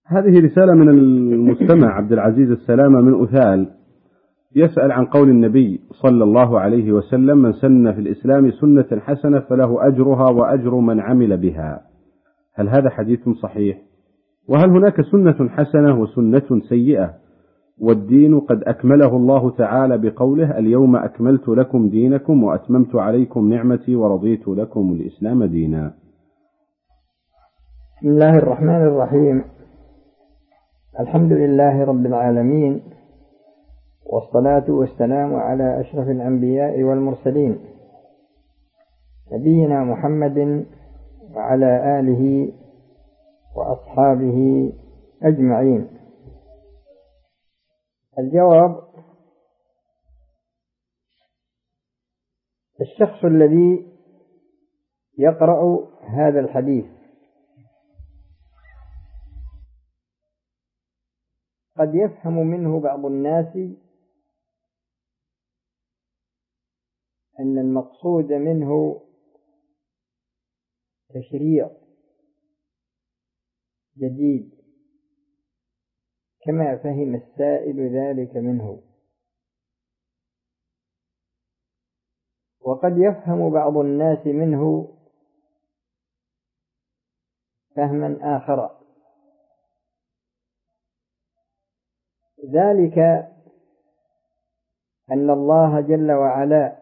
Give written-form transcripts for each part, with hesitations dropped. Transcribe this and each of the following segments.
هذه رسالة من المستمع عبد العزيز السلامة من أثال، يسأل عن قول النبي صلى الله عليه وسلم: من سن في الإسلام سنة حسنة فله أجرها وأجر من عمل بها. هل هذا حديث صحيح؟ وهل هناك سنة حسنة وسنة سيئة؟ والدين قد أكمله الله تعالى بقوله: اليوم أكملت لكم دينكم وأتممت عليكم نعمتي ورضيت لكم الإسلام دينا. بسم الله الرحمن الرحيم. الحمد لله رب العالمين، والصلاة والسلام على أشرف الأنبياء والمرسلين، نبينا محمد وعلى آله وأصحابه أجمعين. الجواب: الشخص الذي يقرأ هذا الحديث قد يفهم منه بعض الناس أن المقصود منه تشريع جديد كما فهم السائل ذلك منه، وقد يفهم بعض الناس منه فهما آخر، ذلك أن الله جل وعلا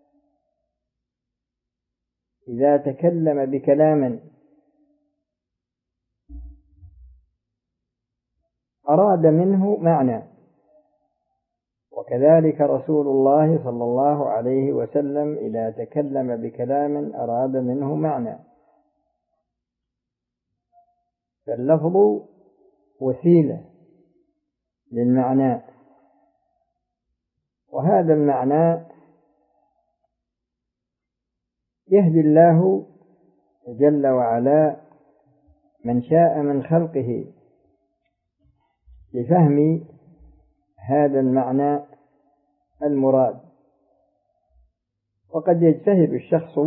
إذا تكلم بكلام أراد منه معنى، وكذلك رسول الله صلى الله عليه وسلم إذا تكلم بكلام أراد منه معنى، فاللفظ وسيلة للمعنى، وهذا المعنى يهدي الله جل وعلا من شاء من خلقه لفهم هذا المعنى المراد. وقد يجتهد الشخص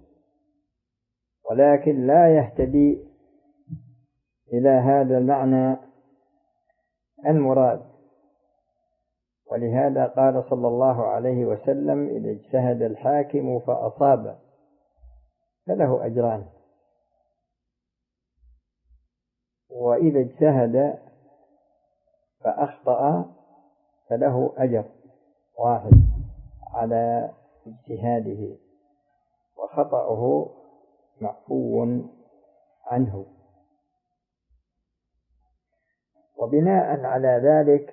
ولكن لا يهتدي إلى هذا المعنى المراد، ولهذا قال صلى الله عليه وسلم: إذا اجتهد الحاكم فأصاب فله أجران، وإذا اجتهد فأخطأ فله أجر واحد على اجتهاده، وخطأه معفو عنه. وبناء على ذلك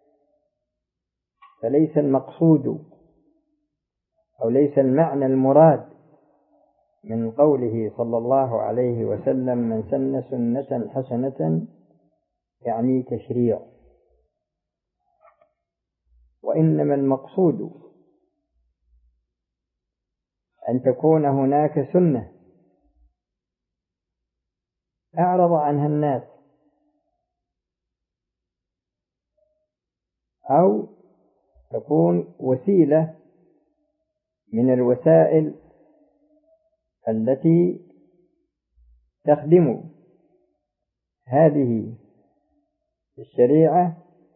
فليس المقصود أو ليس المعنى المراد من قوله صلى الله عليه وسلم: من سن سنة حسنة يعني تشريع، وإنما المقصود أن تكون هناك سنة أعرض عنها الناس، أو تكون وسيلة من الوسائل التي تخدم هذه الشريعة،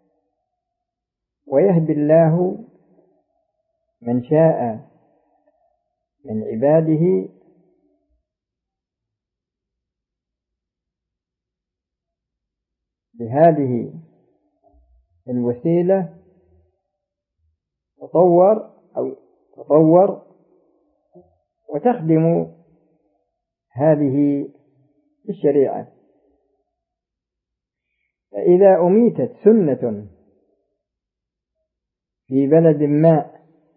ويهدي الله من شاء من عباده بهذه الوسيلة تطور وتخدم هذه الشريعة. فإذا أميتت سنة في بلد ما،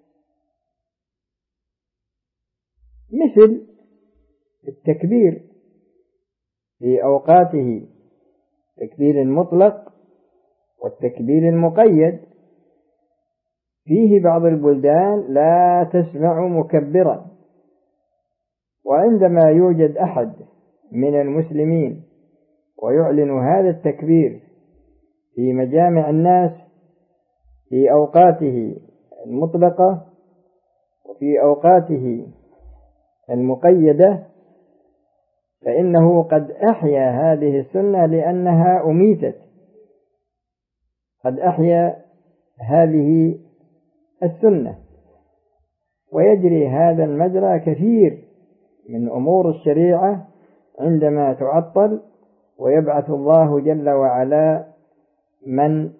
مثل التكبير في أوقاته، التكبير المطلق والتكبير المقيد، فيه بعض البلدان لا تسمع مكبرا، وعندما يوجد أحد من المسلمين ويعلن هذا التكبير في مجامع الناس في أوقاته المطلقة وفي أوقاته المقيدة، فإنه قد أحيا هذه السنة لأنها أميتت، قد أحيا هذه السنة. ويجري هذا المجرى كثير من أمور الشريعة عندما تعطل، ويبعث الله جل وعلا من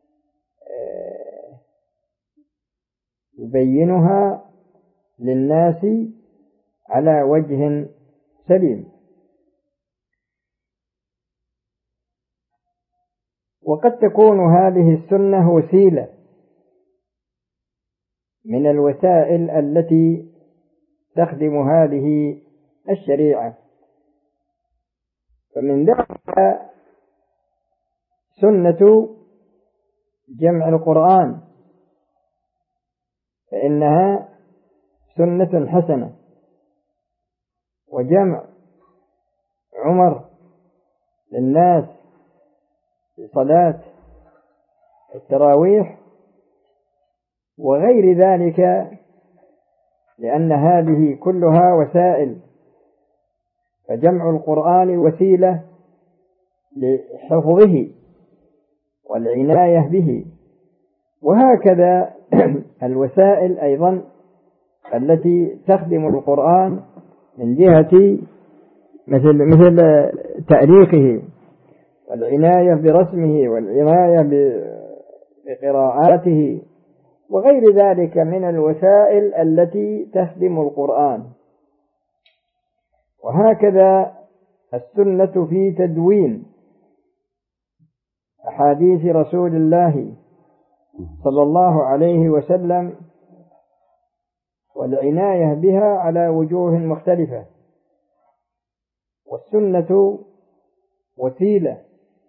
يبينها للناس على وجه سليم. وقد تكون هذه السنة وسيلة من الوسائل التي تخدم هذه الشريعة، فمن ذلك سنة جمع القرآن، فإنها سنة حسنة. وجمع عمر للناس في صلاة التراويح وغير ذلك، لأن هذه كلها وسائل، فجمع القرآن وسيلة لحفظه والعناية به. وهكذا الوسائل أيضا التي تخدم القرآن من جهة مثل تأريخه والعناية برسمه والعناية بقراءاته وغير ذلك من الوسائل التي تخدم القرآن. وهكذا السنة في تدوين أحاديث رسول الله صلى الله عليه وسلم والعناية بها على وجوه مختلفة. والسنة وسيلة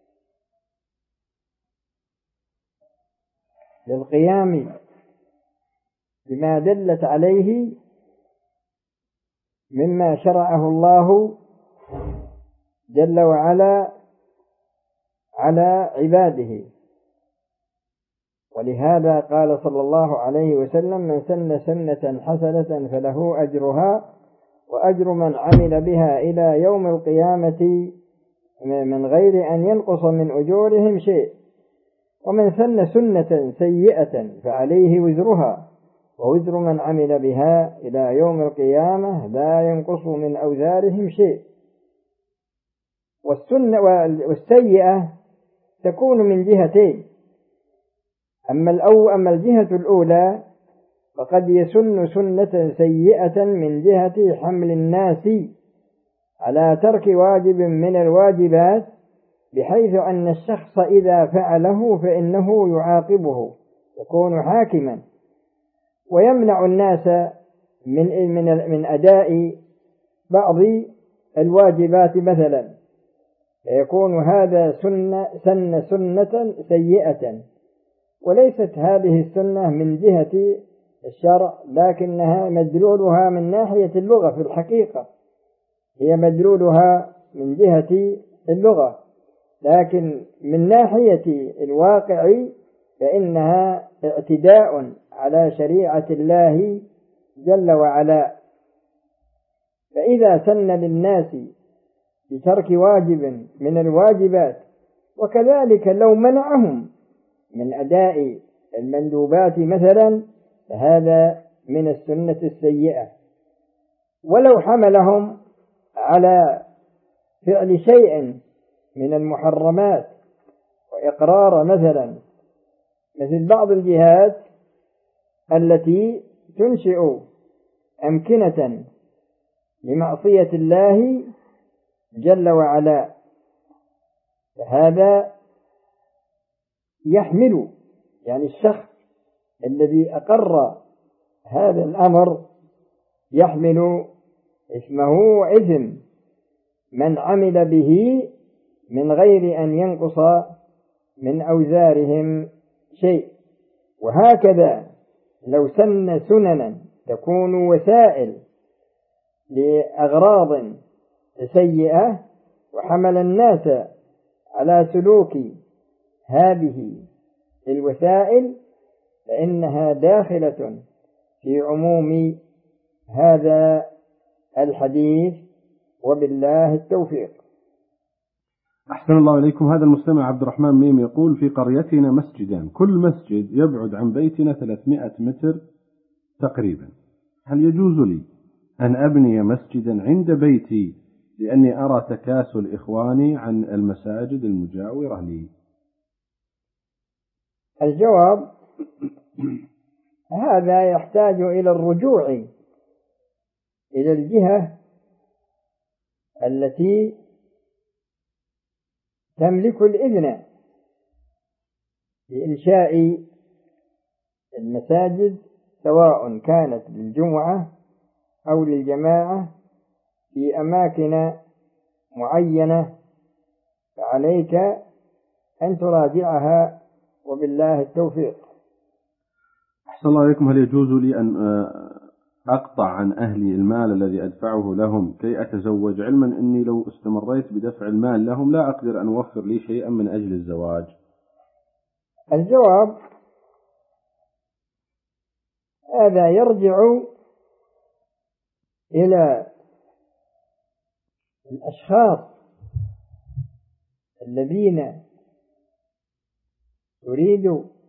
للقيام بما دلت عليه مما شرعه الله جل وعلا على عباده. ولهذا قال صلى الله عليه وسلم: من سن سنة حسنة فله أجرها وأجر من عمل بها إلى يوم القيامة من غير أن ينقص من أجورهم شيء، ومن سن سنة سيئة فعليه وزرها ووزر من عمل بها إلى يوم القيامة لا ينقص من أوزارهم شيء. والسنة والسيئة تكون من جهتين: أما الجهة الأولى فقد يسن سنة سيئة من جهة حمل الناس على ترك واجب من الواجبات، بحيث أن الشخص إذا فعله فإنه يعاقبه، يكون حاكما ويمنع الناس من أداء بعض الواجبات مثلا، فيكون هذا سنة سيئة. وليست هذه السنة من جهة الشرع، لكنها مدلولها من ناحية اللغة، في الحقيقة هي مدلولها من جهة اللغة، لكن من ناحية الواقع فإنها اعتداء على شريعة الله جل وعلا. فإذا سن للناس بترك واجب من الواجبات، وكذلك لو منعهم من أداء المندوبات مثلا، فهذا من السنة السيئة. ولو حملهم على فعل شيء من المحرمات وإقرار مثل بعض الجهات التي تنشئ أمكنة لمعصية الله جل وعلا، فهذا يحمل، يعني الشخص الذي أقر هذا الأمر يحمل اسمه وإثم من عمل به من غير أن ينقص من أوزارهم شيء. وهكذا لو سن سننا تكون وسائل لأغراض سيئة وحمل الناس على سلوك هذه الوسائل، فإنها داخلة في عموم هذا الحديث وبالله التوفيق. أحسن الله إليكم. هذا المستمع عبد الرحمن ميم يقول: في قريتنا مسجدان، كل مسجد يبعد عن بيتنا 300 متر تقريبا، هل يجوز لي أن أبني مسجدا عند بيتي لأني أرى تكاسل إخواني عن المساجد المجاورة لي؟ الجواب: هذا يحتاج إلى الرجوع إلى الجهة التي تملك الإذن لإنشاء المساجد، سواء كانت للجمعة أو للجماعة في أماكن معينة، فعليك أن تراجعها، وبالله التوفيق. أحسن الله إليكم. هل يجوز لي أن أقطع عن أهلي المال الذي أدفعه لهم كي أتزوج، علما أني لو استمريت بدفع المال لهم لا أقدر أن أوفر لي شيئا من أجل الزواج؟ الجواب: هذا يرجع إلى الأشخاص الذين تريد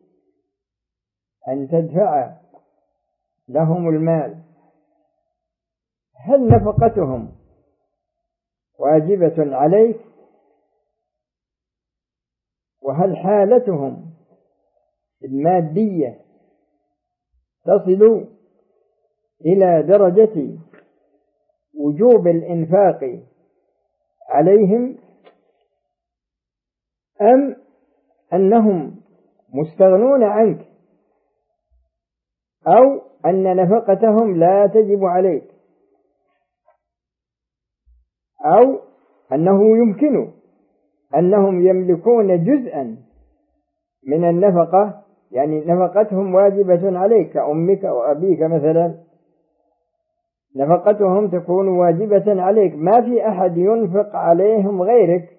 أن تدفع لهم المال، هل نفقتهم واجبة عليك، وهل حالتهم المادية تصل إلى درجة وجوب الإنفاق عليهم، أم أنهم مستغنون عنك، أو أن نفقتهم لا تجب عليك، أو أنه يمكن أنهم يملكون جزءا من النفقة، يعني نفقتهم واجبة عليك كأمك وأبيك مثلا، نفقتهم تكون واجبة عليك، ما في أحد ينفق عليهم غيرك،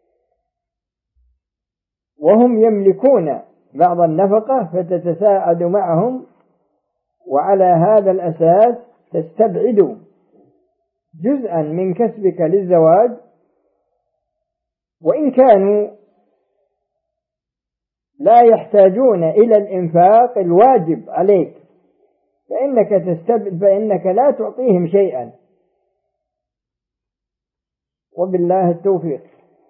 وهم يملكون بعض النفقة فتتساعد معهم، وعلى هذا الأساس تستبعد جزءا من كسبك للزواج، وإن كانوا لا يحتاجون إلى الإنفاق الواجب عليك، فإنك لا تعطيهم شيئا، وبالله التوفيق.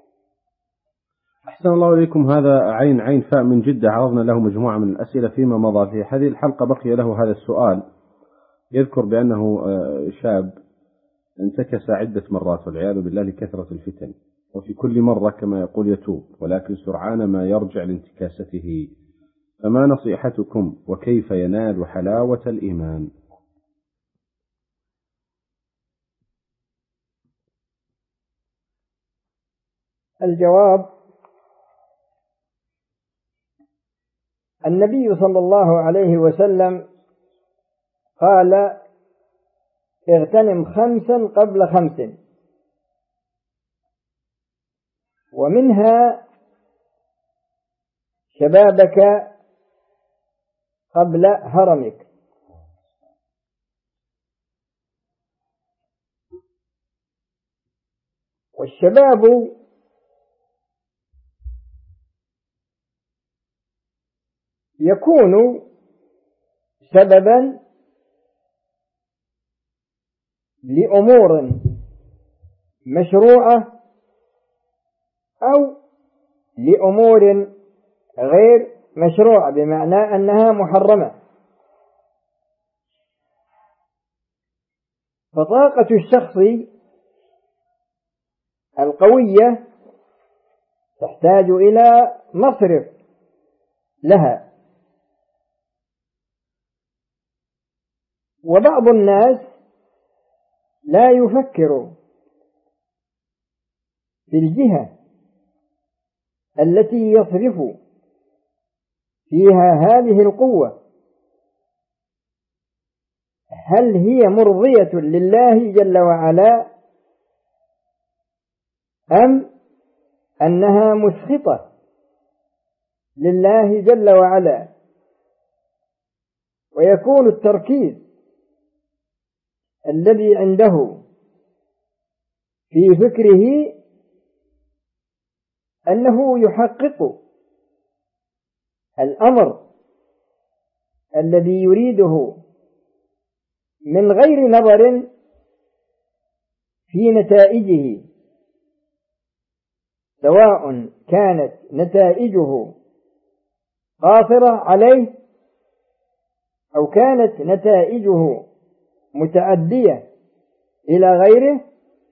أحسن الله إليكم. هذا عين فاء من جدة عرضنا له مجموعة من الأسئلة فيما مضى. في هذه الحلقة بقي له هذا السؤال، يذكر بأنه شاب انتكس عدة مرات والعياذ بالله لكثرة الفتن، وفي كل مرة كما يقول يتوب، ولكن سرعان ما يرجع لانتكاسته، فما نصيحتكم وكيف ينال حلاوة الإيمان؟ الجواب: النبي صلى الله عليه وسلم قال: اغتنم 5 قبل 5، ومنها شبابك قبل هرمك. والشباب يكون سببا لأمور مشروعة أو لأمور غير مشروعة، بمعنى أنها محرمة. فطاقة الشخص القوية تحتاج إلى مصرف لها، وبعض الناس لا يفكر في الجهة التي يصرف فيها هذه القوة، هل هي مرضية لله جل وعلا أم أنها مسخطة لله جل وعلا، ويكون التركيز الذي عنده في فكره أنه يحقق الأمر الذي يريده من غير نظر في نتائجه، سواء كانت نتائجه قاصرة عليه أو كانت نتائجه متعدية إلى غيره،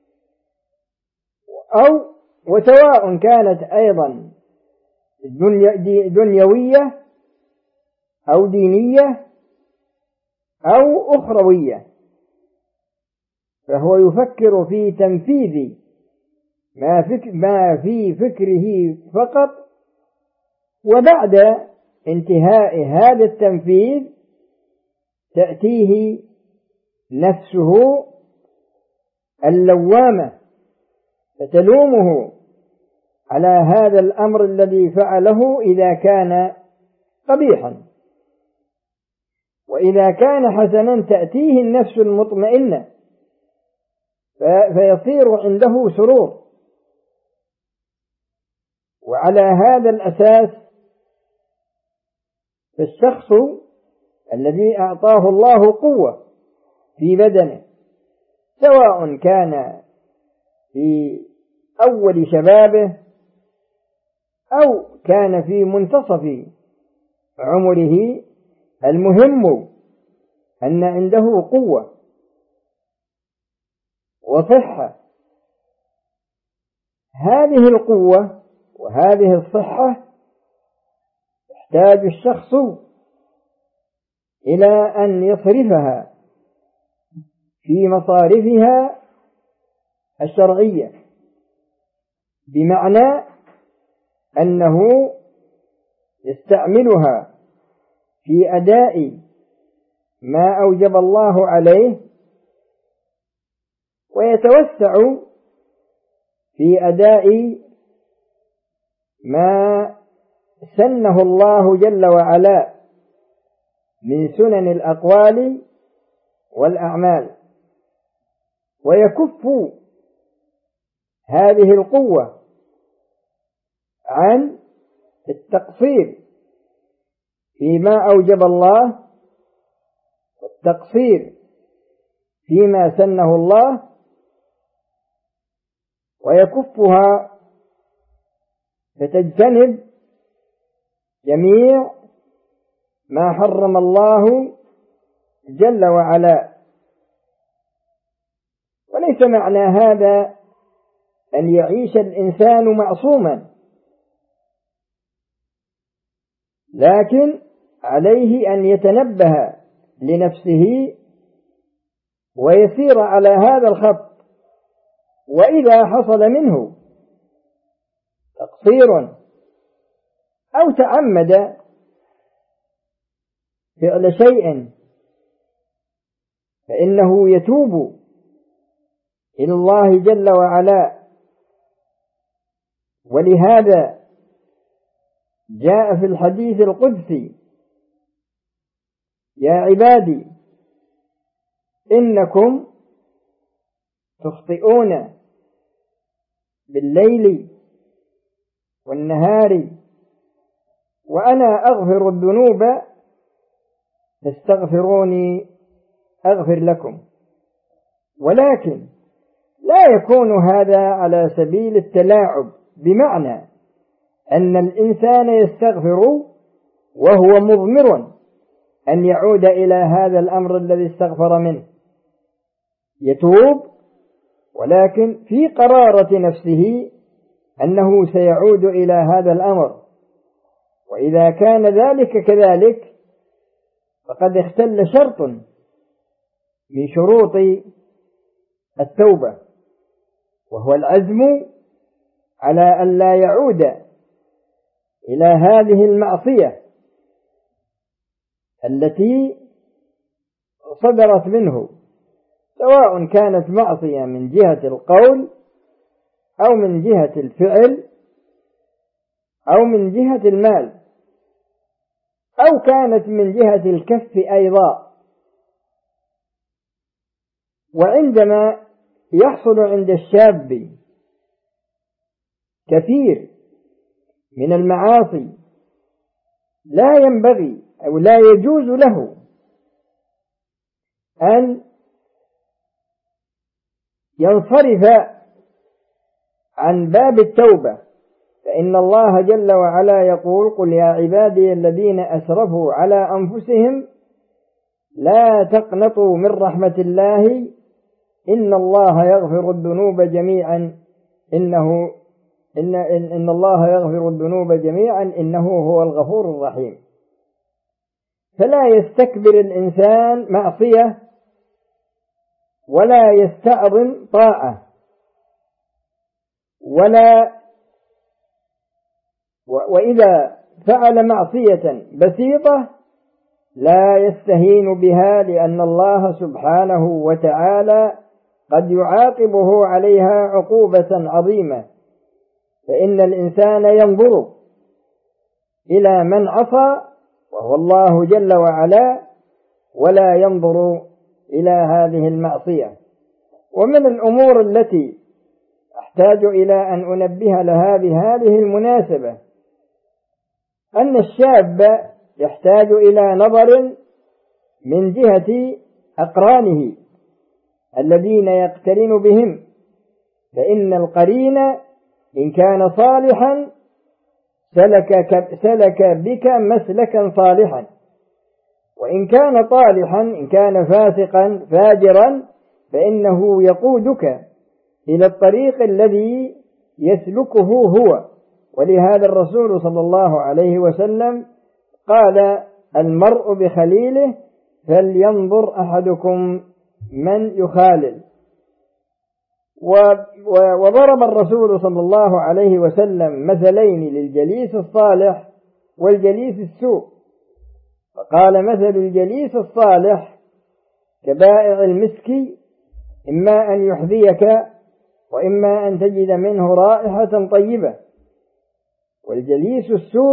وسواء كانت أيضا دنيوية أو دينية أو أخروية، فهو يفكر في تنفيذ ما في فكره فقط، وبعد انتهاء هذا التنفيذ تأتيه نفسه اللوامة فتلومه على هذا الأمر الذي فعله إذا كان قبيحا، وإذا كان حسنا تأتيه النفس المطمئنة فيصير عنده سرور. وعلى هذا الأساس فالشخص الذي أعطاه الله قوة في بدنه، سواء كان في أول شبابه أو كان في منتصف عمره، المهم أن عنده قوة وصحة. هذه القوة وهذه الصحة يحتاج الشخص إلى أن يصرفها في مصارفها الشرعية، بمعنى أنه يستعملها في أداء ما أوجب الله عليه، ويتوسع في أداء ما سنه الله جل وعلا من سنن الأقوال والأعمال، ويكف هذه القوة عن التقصير فيما أوجب الله والتقصير فيما سنه الله، ويكفها فتجتنب جميع ما حرم الله جل وعلا. وليس معنى هذا أن يعيش الإنسان معصوما، لكن عليه أن يتنبه لنفسه ويسير على هذا الخط، وإذا حصل منه تقصير أو تعمد فعل شيء فإنه يتوب إلى الله جل وعلا. ولهذا جاء في الحديث القدسي: يا عبادي إنكم تخطئون بالليل والنهار وأنا أغفر الذنوب فاستغفروني أغفر لكم. ولكن لا يكون هذا على سبيل التلاعب، بمعنى أن الإنسان يستغفر وهو مضمر أن يعود إلى هذا الأمر الذي استغفر منه، يتوب ولكن في قرارة نفسه أنه سيعود إلى هذا الأمر. وإذا كان ذلك كذلك فقد اختل شرط من شروط التوبة، وهو العزم على أن لا يعود إلى هذه المعصية التي صدرت منه، سواء كانت معصية من جهة القول أو من جهة الفعل أو من جهة المال أو كانت من جهة الكف أيضا. وعندما يحصل عند الشاب كثير من المعاصي لا ينبغي أو لا يجوز له أن ينصرف عن باب التوبة، فإن الله جل وعلا يقول: قل يا عبادي الذين أسرفوا على أنفسهم لا تقنطوا من رحمة الله إن الله يغفر الذنوب جميعا إن الله يغفر الذنوب جميعا إنه هو الغفور الرحيم. فلا يستكبر الإنسان معصية ولا يستعظم طاعة، وإذا فعل معصية بسيطة لا يستهين بها، لأن الله سبحانه وتعالى قد يعاقبه عليها عقوبة عظيمة. فإن الإنسان ينظر إلى من عصى وهو الله جل وعلا، ولا ينظر إلى هذه المعصية. ومن الأمور التي أحتاج إلى أن أنبه لها بهذه المناسبة أن الشاب يحتاج إلى نظر من جهة أقرانه الذين يقترن بهم، فإن القرين إن كان صالحا سلك بك مسلكا صالحا، وإن كان طالحا إن كان فاسقا فاجرا فإنه يقودك إلى الطريق الذي يسلكه هو. ولهذا الرسول صلى الله عليه وسلم قال: المرء بخليله فلينظر أحدكم من يخالل. وضرب الرسول صلى الله عليه وسلم مثلين للجليس الصالح والجليس السوء، فقال: مثل الجليس الصالح كبائع المسك، إما أن يحذيك وإما أن تجد منه رائحة طيبة، والجليس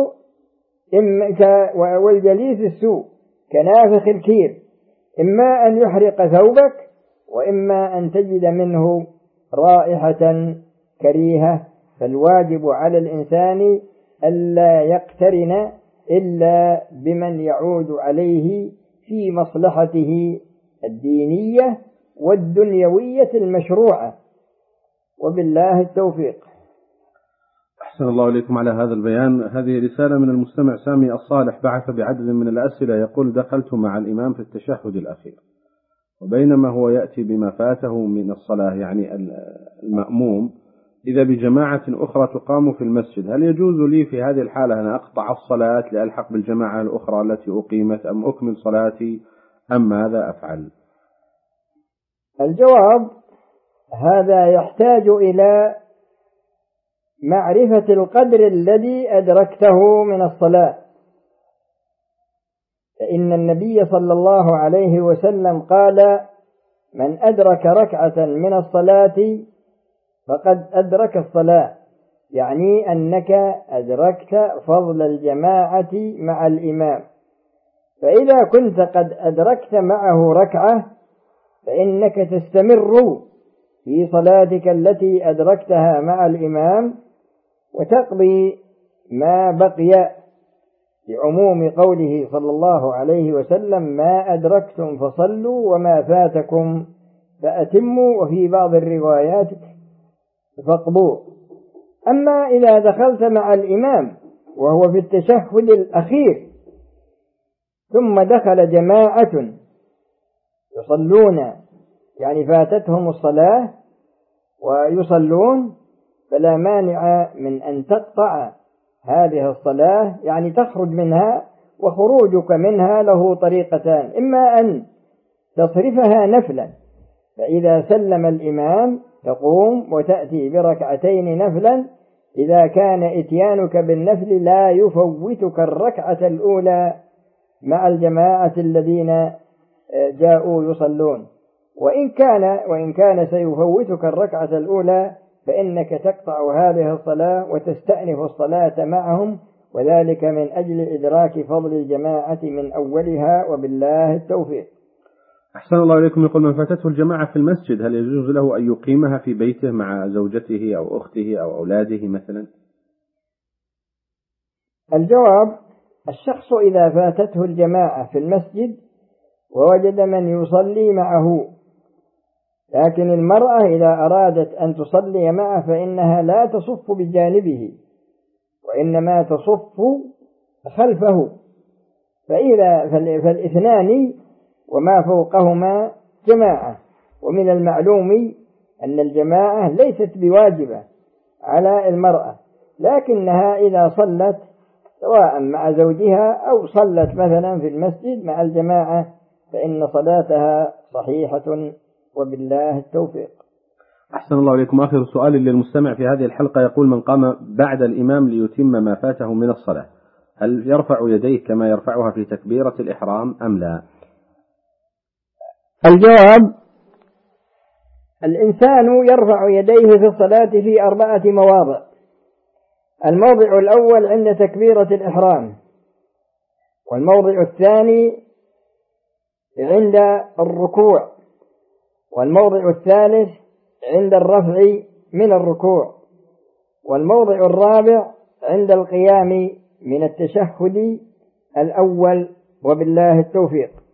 السوء كنافخ الكير، إما أن يحرق ثوبك وإما أن تجد منه رائحة كريهة. فالواجب على الإنسان ألا يقترن إلا بمن يعود عليه في مصلحته الدينية والدنيوية المشروعة، وبالله التوفيق. أحسن الله إليكم على هذا البيان. هذه رسالة من المستمع سامي الصالح، بعث بعدد من الأسئلة، يقول: دخلت مع الإمام في التشهد الأخير، وبينما هو يأتي بما فاته من الصلاة، يعني المأموم إذا بجماعة أخرى تقام في المسجد، هل يجوز لي في هذه الحالة أن أقطع الصلاة لألحق بالجماعة الأخرى التي أقيمت، أم أكمل صلاتي، أم ماذا أفعل؟ الجواب: هذا يحتاج إلى معرفة القدر الذي أدركته من الصلاة، فإن النبي صلى الله عليه وسلم قال: من أدرك ركعة من الصلاة فقد أدرك الصلاة، يعني أنك أدركت فضل الجماعة مع الإمام. فإذا كنت قد أدركت معه ركعة فإنك تستمر في صلاتك التي أدركتها مع الإمام وتقضي ما بقي، لعموم قوله صلى الله عليه وسلم: ما أدركتم فصلوا وما فاتكم فأتموا، وفي بعض الروايات فاقضوا. أما إذا دخلت مع الإمام وهو في التشهد الأخير ثم دخل جماعة يصلون، يعني فاتتهم الصلاة ويصلون، فلا مانع من أن تقطع هذه الصلاة، يعني تخرج منها، وخروجك منها له طريقتان: إما أن تصرفها نفلا، فإذا سلم الإمام تقوم وتأتي بركعتين نفلا، إذا كان إتيانك بالنفل لا يفوتك الركعة الأولى مع الجماعة الذين جاءوا يصلون، وإن كان سيفوتك الركعة الأولى فإنك تقطع هذه الصلاة وتستأنف الصلاة معهم، وذلك من أجل إدراك فضل الجماعة من أولها، وبالله التوفيق. أحسن الله إليكم. يقول من فاتته الجماعة في المسجد هل يجوز له أن يقيمها في بيته مع زوجته أو أخته أو أولاده مثلا؟ الجواب: الشخص إذا فاتته الجماعة في المسجد ووجد من يصلي معه، لكن المرأة إذا أرادت أن تصلي معه فإنها لا تصف بجانبه وإنما تصف خلفه، فالاثنان وما فوقهما جماعة. ومن المعلوم أن الجماعة ليست بواجبة على المرأة، لكنها إذا صلت سواء مع زوجها أو صلت مثلا في المسجد مع الجماعة فإن صلاتها صحيحة وبالله التوفيق. أحسن الله إليكم. آخر سؤال للمستمع في هذه الحلقة يقول: من قام بعد الإمام ليتم ما فاته من الصلاة هل يرفع يديه كما يرفعها في تكبيرة الإحرام أم لا؟ الجواب: الإنسان يرفع يديه في الصلاة في 4 مواضع. الموضع الأول عند تكبيرة الإحرام، والموضع الثاني عند الركوع، والموضع الثالث عند الرفع من الركوع، والموضع الرابع عند القيام من التشهد الأول، وبالله التوفيق.